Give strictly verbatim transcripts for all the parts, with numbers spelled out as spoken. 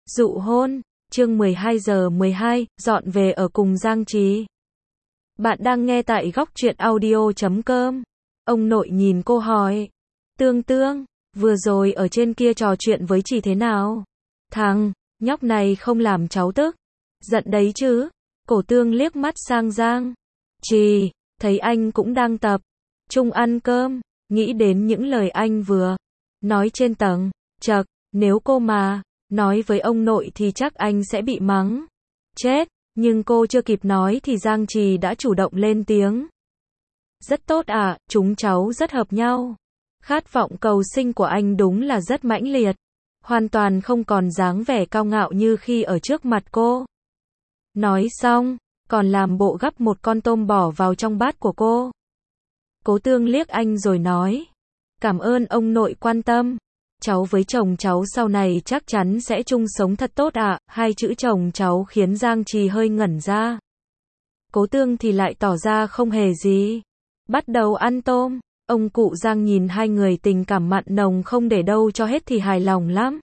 Dụ hôn, chương mười hai giờ mười hai, dọn về ở cùng Giang Trì. Bạn đang nghe tại góc truyện audio chấm com. Ông nội nhìn cô hỏi. Tương Tương, vừa rồi ở trên kia trò chuyện với Trì thế nào? Thằng, nhóc này không làm cháu tức. Giận đấy chứ. Cổ Tương liếc mắt sang Giang Trì, thấy anh cũng đang tập trung ăn cơm, nghĩ đến những lời anh vừa nói trên tầng. Chậc, nếu cô mà nói với ông nội thì chắc anh sẽ bị mắng chết, nhưng cô chưa kịp nói thì Giang Trì đã chủ động lên tiếng. Rất tốt à, chúng cháu rất hợp nhau. Khát vọng cầu sinh của anh đúng là rất mãnh liệt, hoàn toàn không còn dáng vẻ cao ngạo như khi ở trước mặt cô. Nói xong, còn làm bộ gắp một con tôm bỏ vào trong bát của cô. Cố Tương liếc anh rồi nói, cảm ơn ông nội quan tâm. Cháu với chồng cháu sau này chắc chắn sẽ chung sống thật tốt ạ. À. Hai chữ chồng cháu khiến Giang Trì hơi ngẩn ra. Cố Tương thì lại tỏ ra không hề gì. Bắt đầu ăn tôm. Ông cụ Giang nhìn hai người tình cảm mặn nồng không để đâu cho hết thì hài lòng lắm.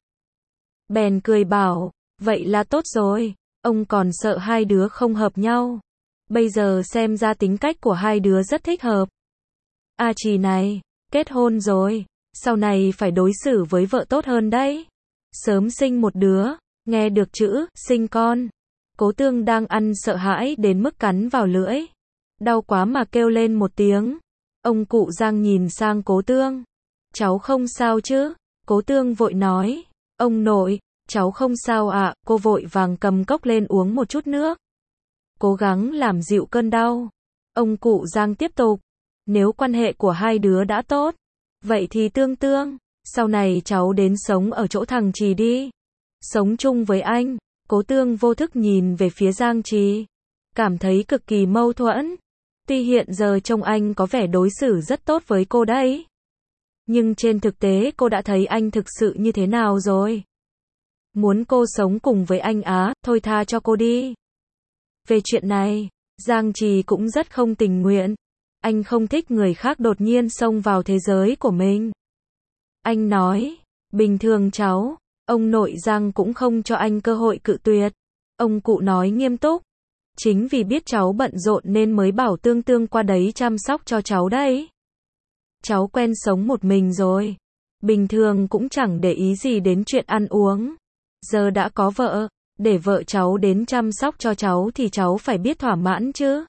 Bèn cười bảo, vậy là tốt rồi. Ông còn sợ hai đứa không hợp nhau. Bây giờ xem ra tính cách của hai đứa rất thích hợp. A Trì này, kết hôn rồi. Sau này phải đối xử với vợ tốt hơn đấy. Sớm sinh một đứa, nghe được chữ sinh con. Cố Tương đang ăn sợ hãi đến mức cắn vào lưỡi. Đau quá mà kêu lên một tiếng. Ông cụ Giang nhìn sang Cố Tương. Cháu không sao chứ? Cố Tương vội nói. Ông nội, cháu không sao ạ. À. Cô vội vàng cầm cốc lên uống một chút nước, cố gắng làm dịu cơn đau. Ông cụ Giang tiếp tục. Nếu quan hệ của hai đứa đã tốt, vậy thì Tương Tương, sau này cháu đến sống ở chỗ thằng Trì đi. Sống chung với anh. Cố Tương vô thức nhìn về phía Giang Trì, cảm thấy cực kỳ mâu thuẫn. Tuy hiện giờ trông anh có vẻ đối xử rất tốt với cô đấy, nhưng trên thực tế cô đã thấy anh thực sự như thế nào rồi. Muốn cô sống cùng với anh á, thôi tha cho cô đi. Về chuyện này, Giang Trì cũng rất không tình nguyện. Anh không thích người khác đột nhiên xông vào thế giới của mình. Anh nói, bình thường cháu, ông nội Giang cũng không cho anh cơ hội cự tuyệt. Ông cụ nói nghiêm túc, chính vì biết cháu bận rộn nên mới bảo Tương Tương qua đấy chăm sóc cho cháu đấy. Cháu quen sống một mình rồi, bình thường cũng chẳng để ý gì đến chuyện ăn uống. Giờ đã có vợ, để vợ cháu đến chăm sóc cho cháu thì cháu phải biết thỏa mãn chứ.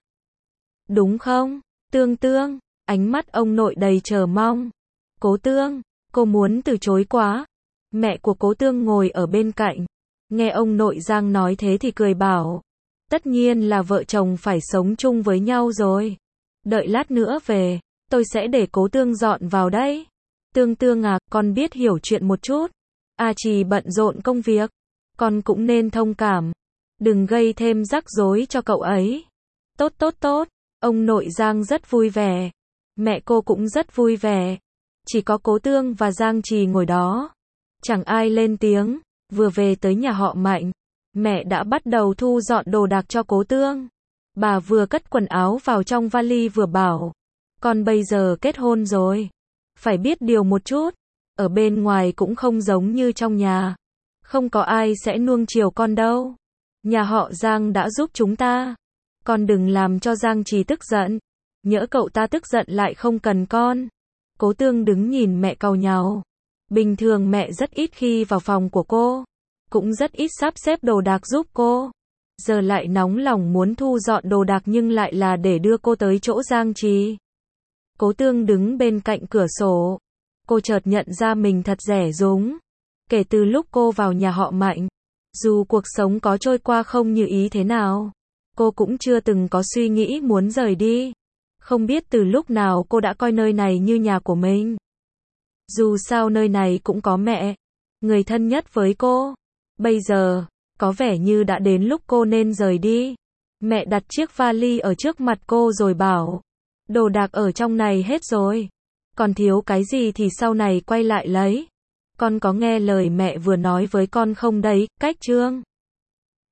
Đúng không? Tương Tương, ánh mắt ông nội đầy chờ mong. Cố Tương, cô muốn từ chối quá. Mẹ của Cố Tương ngồi ở bên cạnh, nghe ông nội Giang nói thế thì cười bảo, tất nhiên là vợ chồng phải sống chung với nhau rồi. Đợi lát nữa về, tôi sẽ để Cố Tương dọn vào đấy. Tương Tương à, con biết hiểu chuyện một chút. A Trì bận rộn công việc, con cũng nên thông cảm. Đừng gây thêm rắc rối cho cậu ấy. Tốt tốt tốt. Ông nội Giang rất vui vẻ. Mẹ cô cũng rất vui vẻ. Chỉ có Cố Tương và Giang Trì ngồi đó. Chẳng ai lên tiếng. Vừa về tới nhà họ Mạnh, mẹ đã bắt đầu thu dọn đồ đạc cho Cố Tương. Bà vừa cất quần áo vào trong vali vừa bảo, con bây giờ kết hôn rồi, phải biết điều một chút. Ở bên ngoài cũng không giống như trong nhà. Không có ai sẽ nuông chiều con đâu. Nhà họ Giang đã giúp chúng ta. Con đừng làm cho Giang Trì tức giận. Nhỡ cậu ta tức giận lại không cần con. Cố Tương đứng nhìn mẹ càu nhàu. Bình thường mẹ rất ít khi vào phòng của cô, cũng rất ít sắp xếp đồ đạc giúp cô. Giờ lại nóng lòng muốn thu dọn đồ đạc nhưng lại là để đưa cô tới chỗ Giang Trì. Cố Tương đứng bên cạnh cửa sổ. Cô chợt nhận ra mình thật rẻ rúng. Kể từ lúc cô vào nhà họ Mạnh, dù cuộc sống có trôi qua không như ý thế nào, cô cũng chưa từng có suy nghĩ muốn rời đi. Không biết từ lúc nào cô đã coi nơi này như nhà của mình. Dù sao nơi này cũng có mẹ, người thân nhất với cô. Bây giờ, có vẻ như đã đến lúc cô nên rời đi. Mẹ đặt chiếc vali ở trước mặt cô rồi bảo, đồ đạc ở trong này hết rồi. Còn thiếu cái gì thì sau này quay lại lấy. Con có nghe lời mẹ vừa nói với con không đấy, Cách Trương?